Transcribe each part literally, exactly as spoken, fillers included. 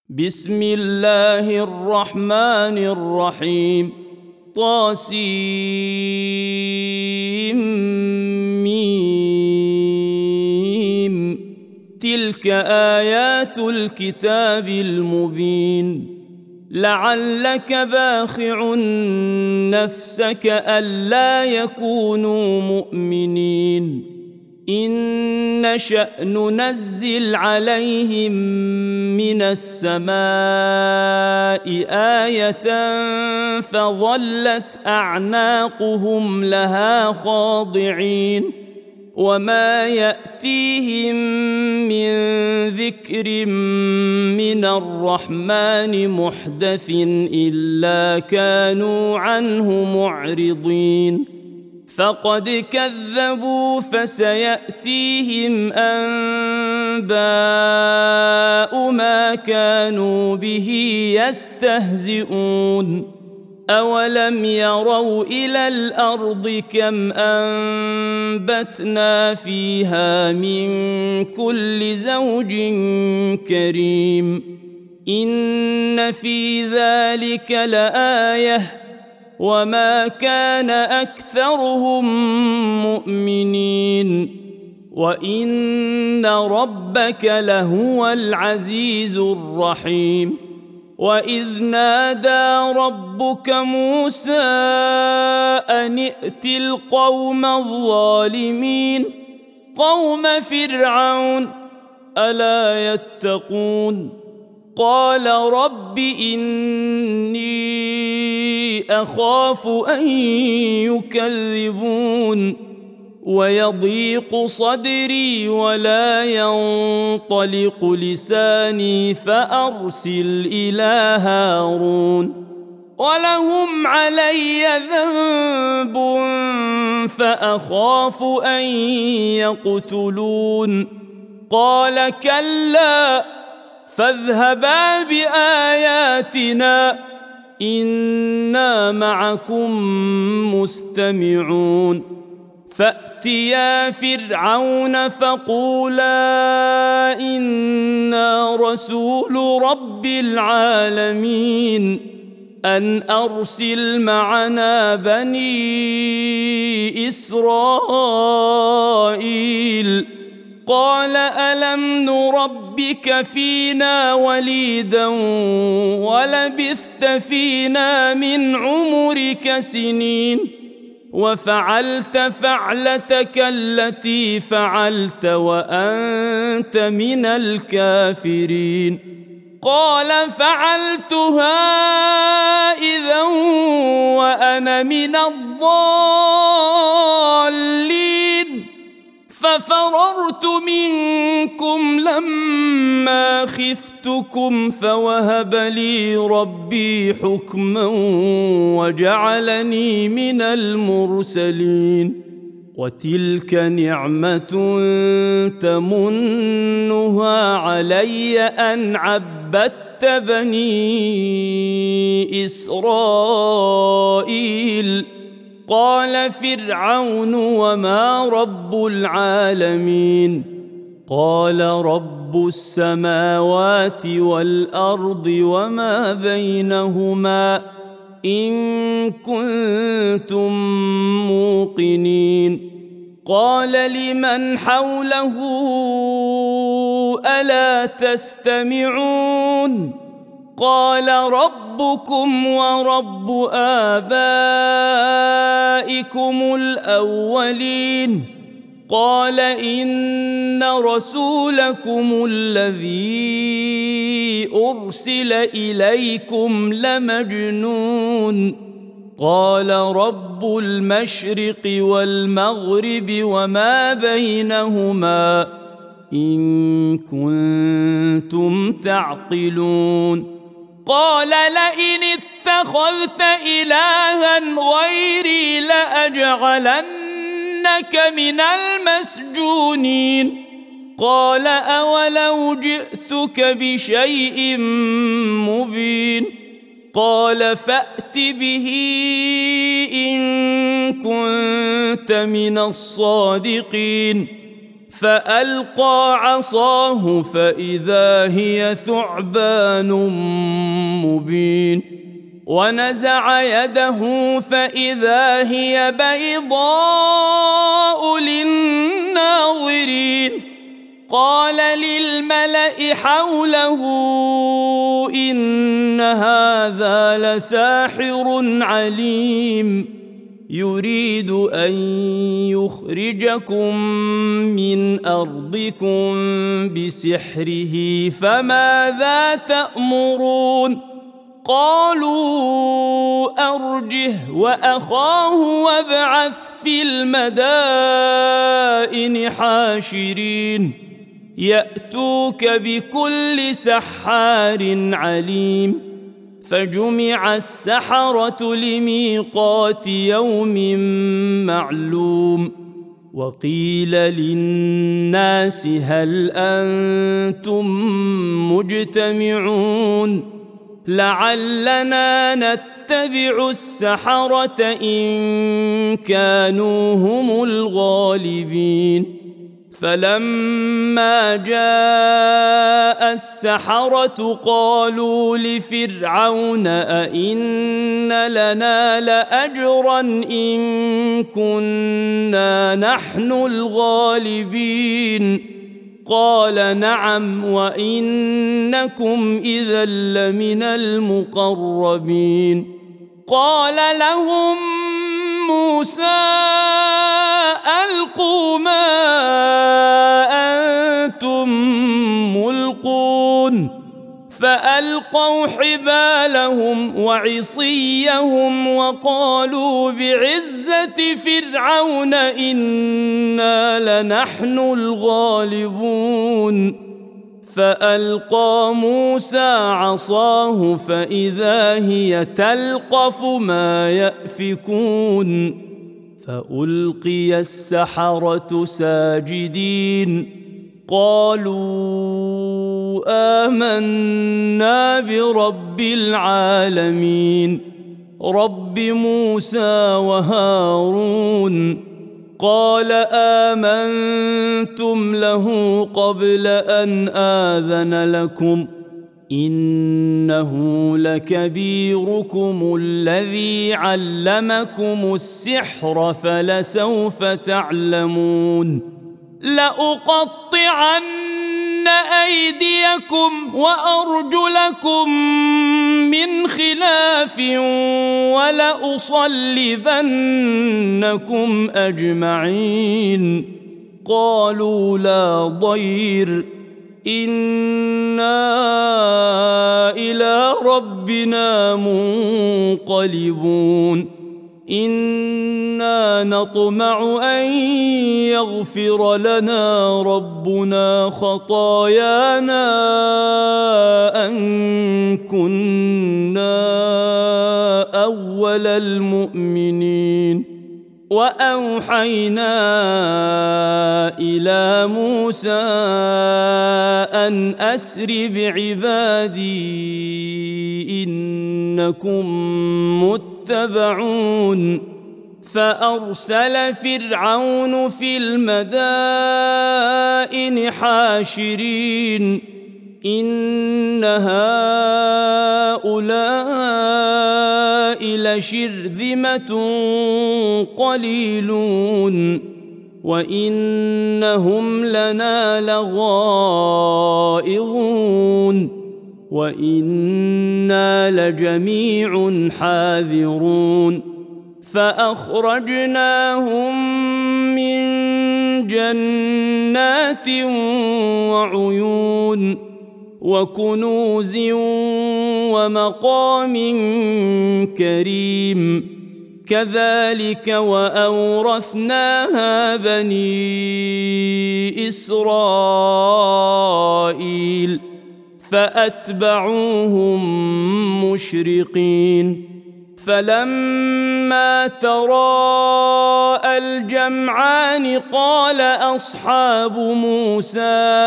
بسم الله الرحمن الرحيم طاسيم ميم تلك آيات الكتاب المبين لعلك باخع نفسك ألا يكونوا مؤمنين إن نشأ ننزل عليهم من السماء آية فظلت أعناقهم لها خاضعين وما يأتيهم من ذكر من الرحمن محدث إلا كانوا عنه معرضين فقد كذبوا فسيأتيهم أنباء ما كانوا به يستهزئون أولم يروا إلى الأرض كم أنبتنا فيها من كل زوج كريم إن في ذلك لآية وما كان أكثرهم مؤمنين وإن ربك لهو العزيز الرحيم وإذ نادى ربك موسى أن ائت القوم الظالمين قوم فرعون ألا يتقون قال رب إني أخاف أن يكذبون ويضيق صدري ولا ينطلق لساني فأرسل إلى هارون ولهم علي ذنب فأخاف أن يقتلون قال كلا فاذهبا بآياتنا إنا معكم مستمعون فأتيا فرعون فقولا إنا رسول رب العالمين أن أرسل معنا بني إسرائيل قال ألم نربك فينا وليدا ولبثت فينا من عمرك سنين وفعلت فعلتك التي فعلت وأنت من الكافرين قال فعلتها إذا وأنا من الضالين ففررت منكم لما خفتكم فوهب لي ربي حكما وجعلني من المرسلين وتلك نعمة تمنها علي أن عبدت بني إسرائيل قال فرعون وما رب العالمين قال رب السماوات والأرض وما بينهما إن كنتم موقنين قال لمن حوله ألا تستمعون قال ربكم ورب آبائكم الأولين قال إن رسولكم الذي أرسل إليكم لمجنون قال رب المشرق والمغرب وما بينهما إن كنتم تعقلون قال لئن اتخذت إلها غيري لأجعلنك من المسجونين قال أولو جئتك بشيء مبين قال فأت به إن كنت من الصادقين فألقى عصاه فإذا هي ثعبان مبين ونزع يده فإذا هي بيضاء للناظرين قال للملأ حوله إن هذا لساحر عليم يريد أن يخرجكم من أرضكم بسحره فماذا تأمرون قالوا أرجه وأخاه وابعث في المدائن حاشرين يأتوك بكل سحار عليم فجمع السحرة لميقات يوم معلوم وقيل للناس هل أنتم مجتمعون لعلنا نتبع السحرة إن كانوا هم الغالبين فلما جاء السحرة قالوا لفرعون أئن لنا لأجرا إن كنا نحن الغالبين قال نعم وإنكم إذا لمن المقربين قال لهم موسى ألقوا ما أنتم ملقون فألقوا حبالهم وعصيهم وقالوا بعزة فرعون إنا لنحن الغالبون فألقى موسى عصاه فإذا هي تلقف ما يأفكون فألقي السحرة ساجدين قالوا آمنا برب العالمين رب موسى وهارون قال آمنتم له قبل أن آذن لكم إنه لكبيركم الذي علمكم السحر فلسوف تعلمون لأقطعن أيديكم وأرجلكم من خلاف ولأصلبنكم أجمعين قالوا لا ضير إنا إلى ربنا منقلبون إنا نطمع أن يغفر لنا ربنا خطايانا أن كنا أول المؤمنين وأوحينا إلى موسى أن أسر بعبادي إنكم متبعون فأرسل فرعون في المدائن حاشرين إن هؤلاء لشرذمة قليلون وإنهم لنا لغائظون وإنا لجميع حاذرون فأخرجناهم من جنات وعيون وكنوز ومقام كريم كذلك وأورثناها بني إسرائيل فأتبعوهم مشرقين فلما تراءى الجمعان قال أصحاب موسى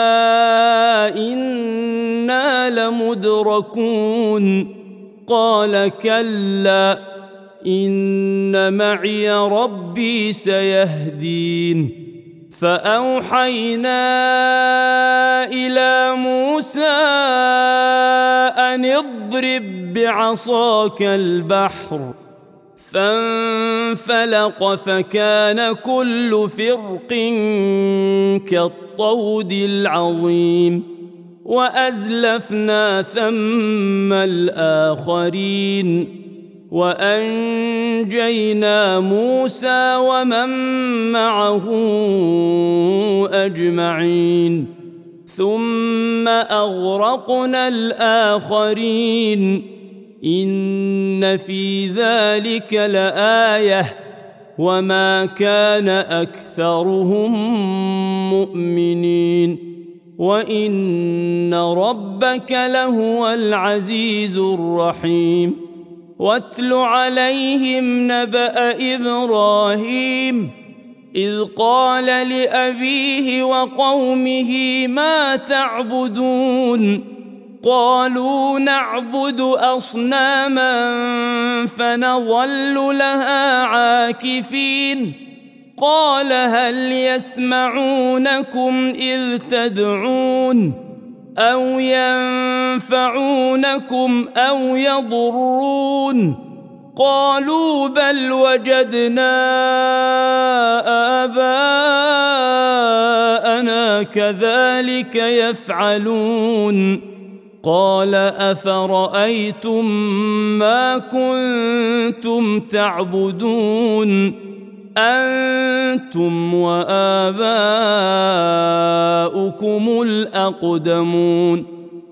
إنا لمدركون قال كلا إن معي ربي سيهدين فأوحينا إلى موسى أن اضرب بعصاك البحر فانفلق فكان كل فرق كالطود العظيم وأزلفنا ثم الآخرين وأنجينا موسى ومن معه أجمعين ثم أغرقنا الآخرين إن في ذلك لآية وما كان أكثرهم مؤمنين وإن ربك لهو العزيز الرحيم واتل عليهم نبأ إبراهيم إذ قال لأبيه وقومه ما تعبدون قالوا نعبد أصناما فنظل لها عاكفين قال هل يسمعونكم إذ تدعون أو ينفعونكم أو يضرون قالوا بل وجدنا آباءنا كذلك يفعلون قال أفرأيتم ما كنتم تعبدون أنتم وآباؤكم الأقدمون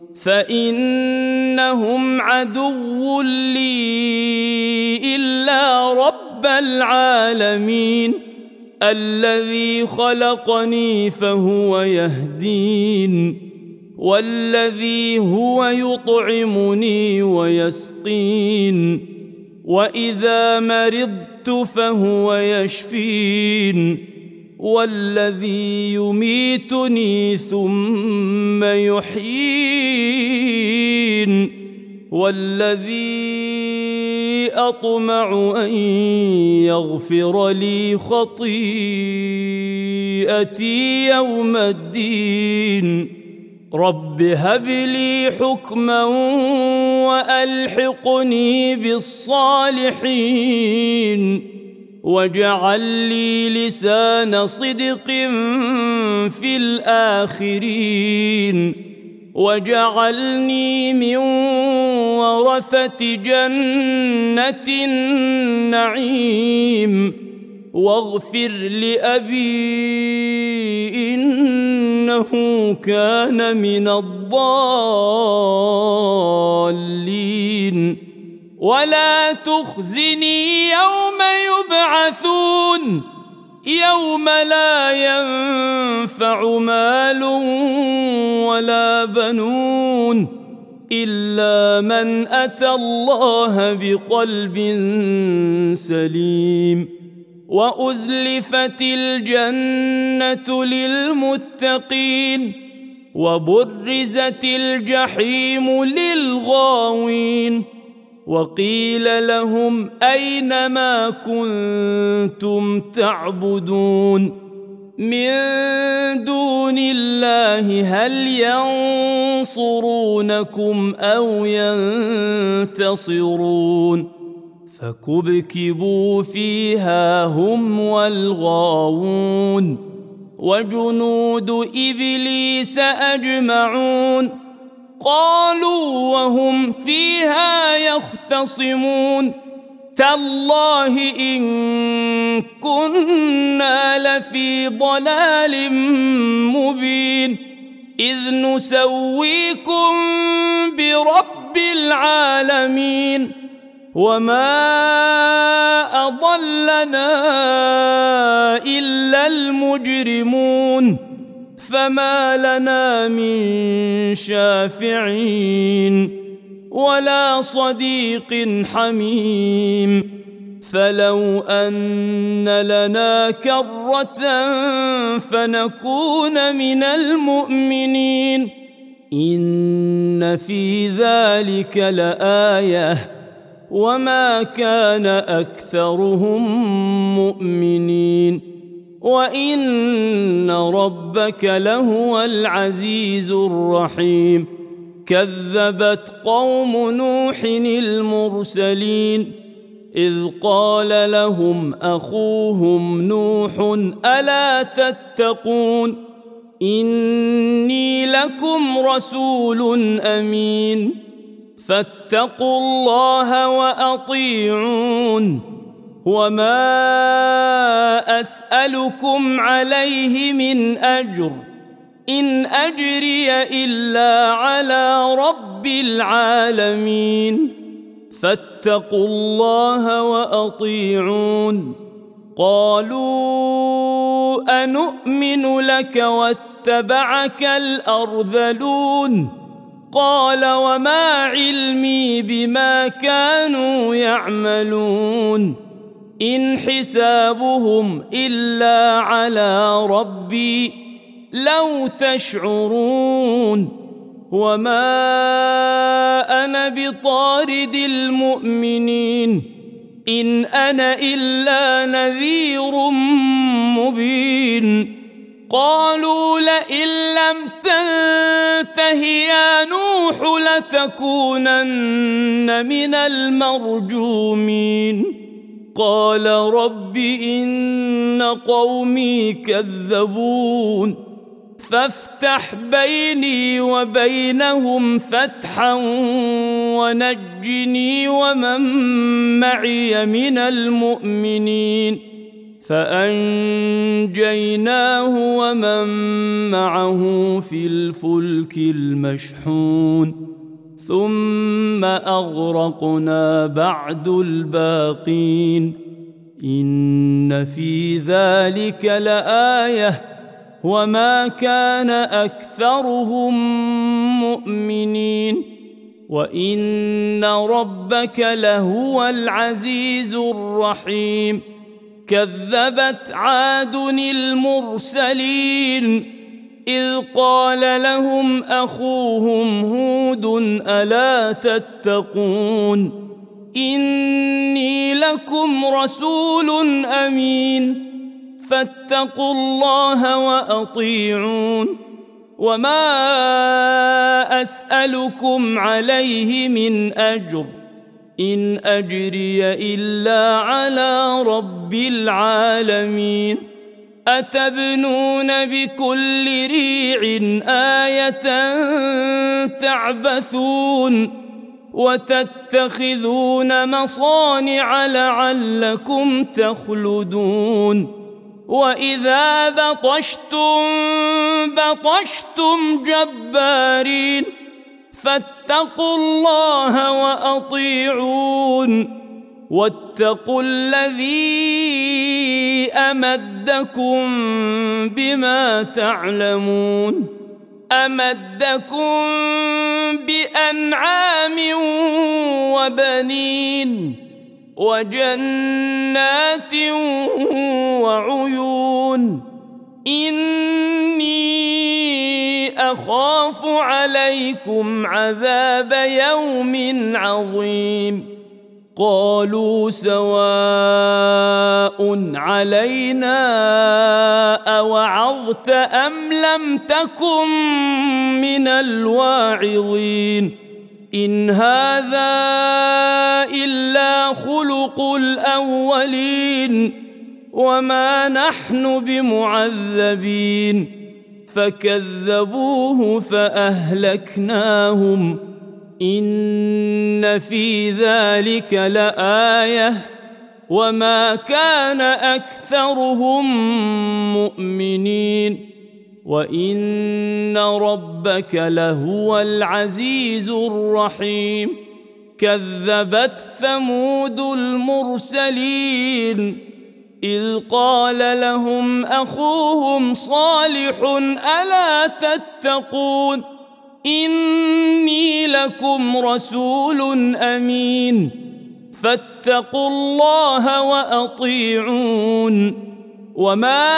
فإنهم عدو لي إلا رب العالمين الذي خلقني فهو يهدين والذي هو يطعمني ويسقين وإذا مرضت فهو يشفين والذي يميتني ثم يحيين والذي أطمع أن يغفر لي خطيئتي يوم الدين رب هب لي حكما وألحقني بالصالحين واجعل لي لسان صدق في الآخرين واجعلني من ورثة جنة النعيم واغفر لأبي إنه كان من الضالين ولا تخزني يوم يبعثون يوم لا ينفع مال ولا بنون إلا من أتى الله بقلب سليم وأزلفت الجنة للمتقين وبرزت الجحيم للغاوين وقيل لهم أين ما كنتم تعبدون من دون الله هل ينصرونكم أو ينتصرون فكبكبوا فيها هم والغاوون وجنود إبليس أجمعون قالوا وهم فيها يختصمون تالله إن كنا لفي ضلال مبين إذ نسويكم برب العالمين وما أضلنا إلا المجرمون فما لنا من شافعين ولا صديق حميم فلو أن لنا كرة فنكون من المؤمنين إن في ذلك لآية وما كان أكثرهم مؤمنين وإن ربك لهو العزيز الرحيم كذبت قوم نوح المرسلين إذ قال لهم أخوهم نوح ألا تتقون إني لكم رسول أمين فاتقوا الله وأطيعون وما أسألكم عليه من أجر إن أجري إلا على رب العالمين فاتقوا الله وأطيعون قالوا أنؤمن لك واتبعك الأرذلون قال وما علمي بما كانوا يعملون إن حسابهم إلا على ربي لو تشعرون وما أنا بطارد المؤمنين إن أنا إلا نذير مبين قالوا لئن لم تنته يا نوح لتكونن من المرجومين قال رب إن قومي كذبون فافتح بيني وبينهم فتحا ونجني ومن معي من المؤمنين فأنجيناه ومن معه في الفلك المشحون ثم أغرقنا بعد الباقين إن في ذلك لآية وما كان أكثرهم مؤمنين وإن ربك لهو العزيز الرحيم كذبت عاد المرسلين إذ قال لهم أخوهم هود ألا تتقون إني لكم رسول أمين فاتقوا الله وأطيعون وما أسألكم عليه من أجر إن أجري إلا على رب العالمين أتبنون بكل ريع آية تعبثون وتتخذون مصانع لعلكم تخلدون وإذا بطشتم بطشتم جبارين فاتقوا الله وأطيعون واتقوا الذي أمدكم بما تعلمون أمدكم بأنعام وبنين وجنات وعيون إني أخاف عليكم عذاب يوم عظيم قالوا سواء علينا أوعظت أم لم تكن من الواعظين إن هذا إلا خلق الأولين وما نحن بمعذبين فكذبوه فأهلكناهم إن في ذلك لآية وما كان أكثرهم مؤمنين وإن ربك لهو العزيز الرحيم كذبت ثمود المرسلين إذ قال لهم أخوهم صالح ألا تتقون إني لكم رسول أمين فاتقوا الله وأطيعون وما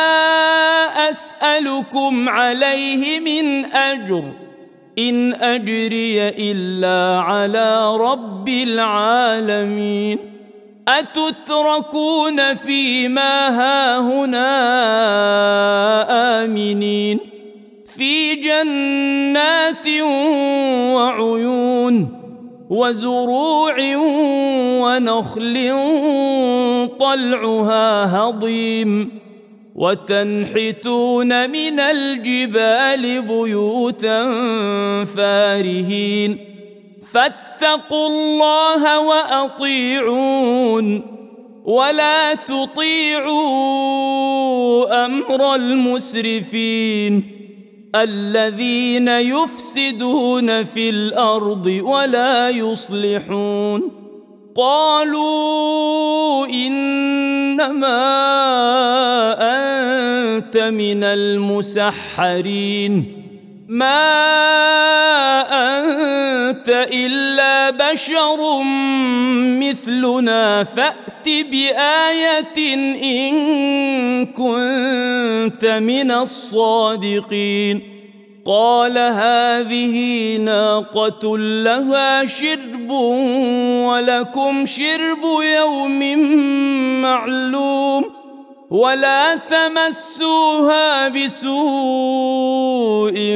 أسألكم عليه من أجر إن أجري إلا على رب العالمين أتتركون فيما هاهنا آمنين في جنات وعيون وزروع ونخل طلعها هضيم وتنحتون من الجبال بيوتا فارهين فاتقوا الله وأطيعون ولا تطيعوا أمر المسرفين الذين يفسدون في الأرض ولا يصلحون قالوا إنما أنت من المسحرين ما أنت إلا بشر مثلنا فأت بآية إن كنت من الصادقين قال هذه ناقة لها شرب ولكم شرب يوم معلوم ولا تمسوها بسوء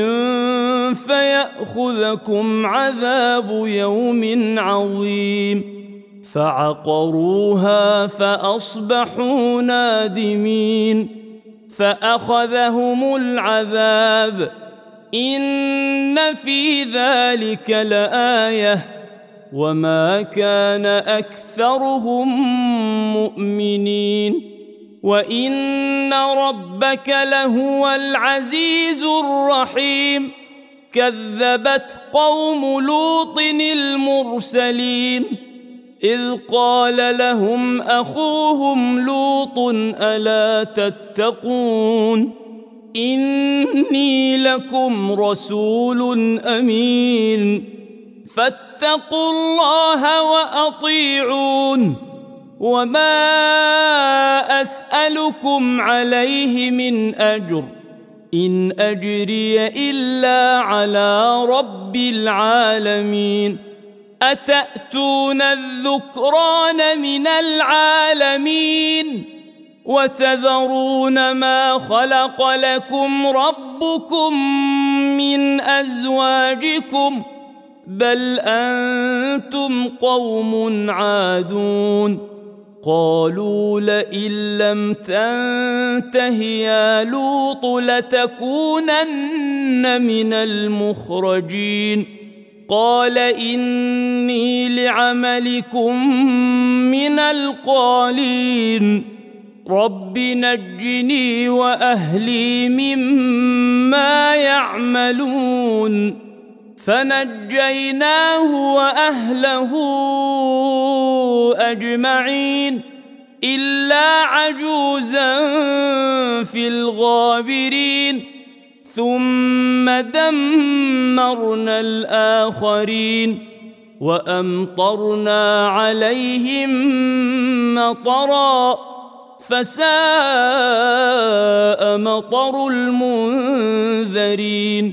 فيأخذكم عذاب يوم عظيم فعقروها فأصبحوا نادمين فأخذهم العذاب إن في ذلك لآية وما كان أكثرهم مؤمنين وإن ربك لهو العزيز الرحيم كذبت قوم لوط المرسلين إذ قال لهم أخوهم لوط ألا تتقون إني لكم رسول أمين فاتقوا الله وأطيعون وما أسألكم عليه من أجر إن أجري إلا على رب العالمين أتأتون الذكران من العالمين وتذرون ما خلق لكم ربكم من أزواجكم بل أنتم قوم عادون قالوا لئن لم تنته يا لوط لتكونن من المخرجين قال إني لعملكم من القالين رب نجني وأهلي مما يعملون فنجيناه وأهله أجمعين إلا عجوزا في الغابرين ثم دمرنا الآخرين وأمطرنا عليهم مطرا فساء مطر المنذرين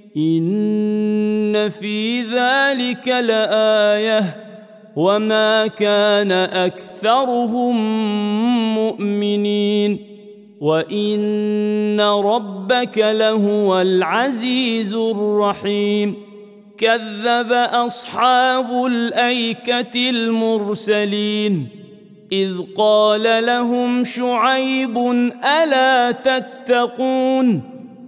إن في ذلك لآية وما كان أكثرهم مؤمنين وإن ربك لهو العزيز الرحيم كذب أصحاب الأيكة المرسلين إذ قال لهم شعيب ألا تتقون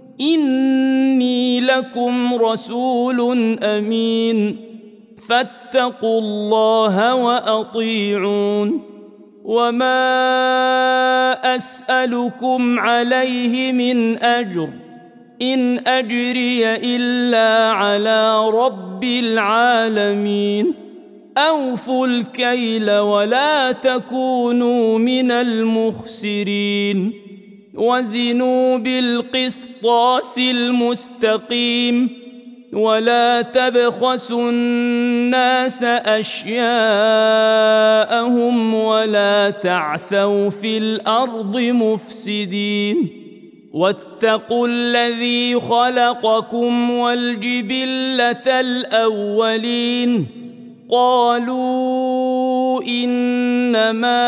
إني لكم رسول أمين فاتقوا الله وأطيعون وما أسألكم عليه من أجر إن أجري إلا على رب العالمين أوفوا الكيل ولا تكونوا من المخسرين وزنوا بالقسطاس المستقيم ولا تبخسوا الناس أشياءهم ولا تعثوا في الأرض مفسدين واتقوا الذي خلقكم والجبلة الأولين قالوا إنما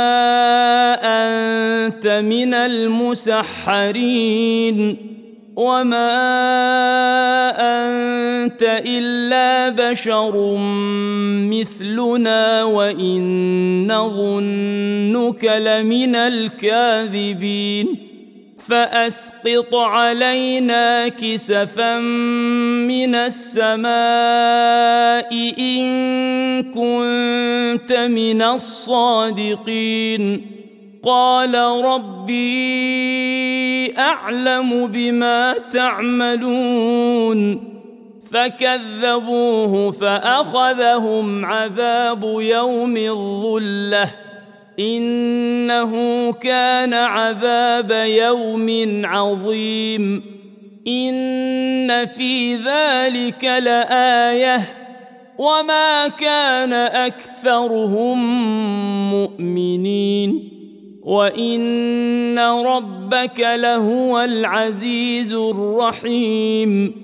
أنت من المسحرين وما أنت إلا بشر مثلنا وإن نظنك لمن الكاذبين فأسقط علينا كسفا من السماء إن كنت من الصادقين قال ربي أعلم بما تعملون فكذبوه فأخذهم عذاب يوم الظلة إنه كان عذاب يوم عظيم إن في ذلك لآية وما كان أكثرهم مؤمنين وإن ربك لهو العزيز الرحيم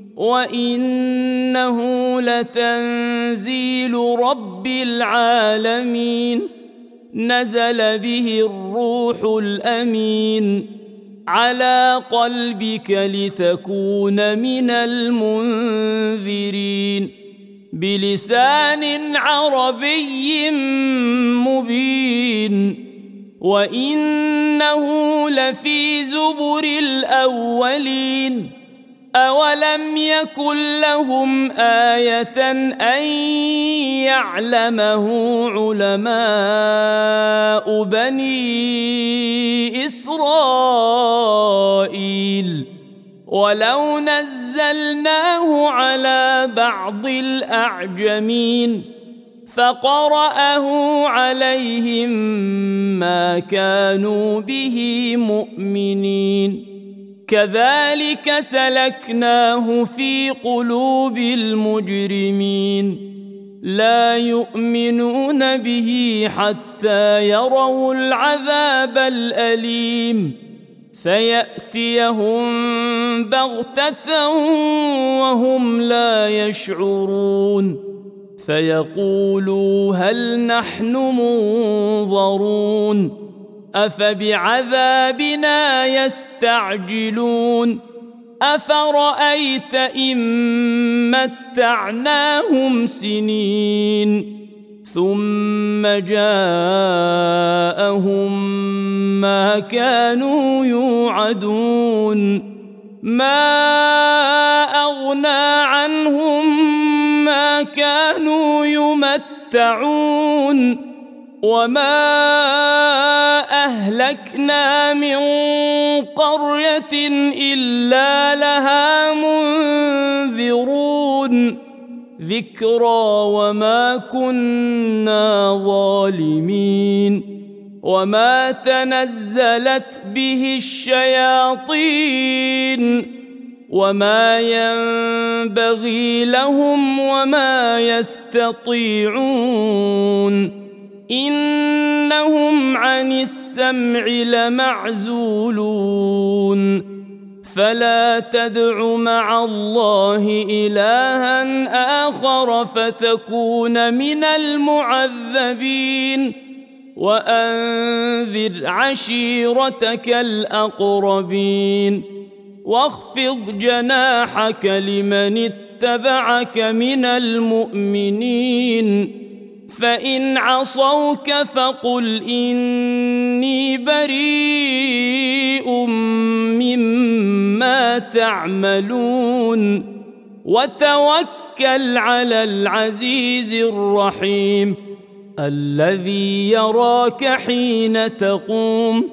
وإنه لتنزيل رب العالمين نزل به الروح الأمين على قلبك لتكون من المنذرين بلسان عربي مبين وإنه لفي زبر الأولين أولم يكن لهم آية أن يعلمه علماء بني إسرائيل ولو نزلناه على بعض الأعجمين فقرأه عليهم ما كانوا به مؤمنين كذلك سلكناه في قلوب المجرمين لا يؤمنون به حتى يروا العذاب الأليم فيأتيهم بغتة وهم لا يشعرون فيقولوا هل نحن منظرون أفبعذابنا يستعجلون أفرأيت إن متعناهم سنين ثم جاءهم ما كانوا يوعدون ما أغنى عنهم ما كانوا يمتعون وما أهلكنا من قرية إلا لها منذرون ذكرى وما كنا ظالمين وما تنزلت به الشياطين وما ينبغي لهم وما يستطيعون إنهم عن السمع لمعزولون فلا تدع مع الله إلها آخر فتكون من المعذبين وأنذر عشيرتك الأقربين واخفض جناحك لمن اتبعك من المؤمنين فإن عصوك فقل إني بريء مما تعملون وتوكل على العزيز الرحيم الذي يراك حين تقوم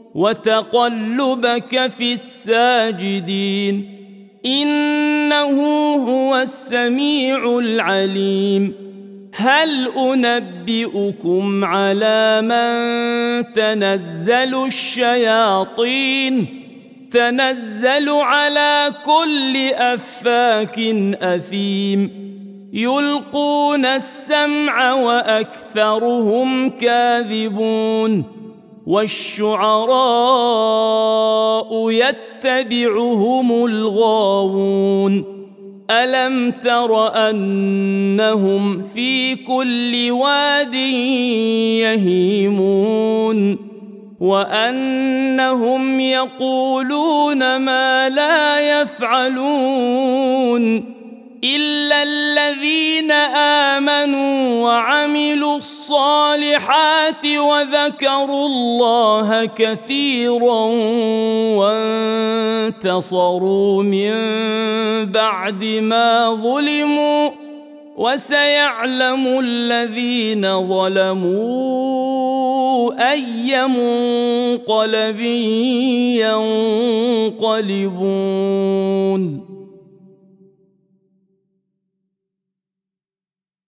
وتقلبك في الساجدين إنه هو السميع العليم هل أنبئكم على من تنزل الشياطين تنزل على كل أفاك أثيم يلقون السمع وأكثرهم كاذبون والشعراء يتبعهم الغاوون ألم تر أنهم في كل واد يهيمون وأنهم يقولون ما لا يفعلون إلا الذين آمنوا وعملوا الصالحات وذكروا الله كثيرا وانتصروا من بعد ما ظلموا وسيعلم الذين ظلموا أي منقلب ينقلبون.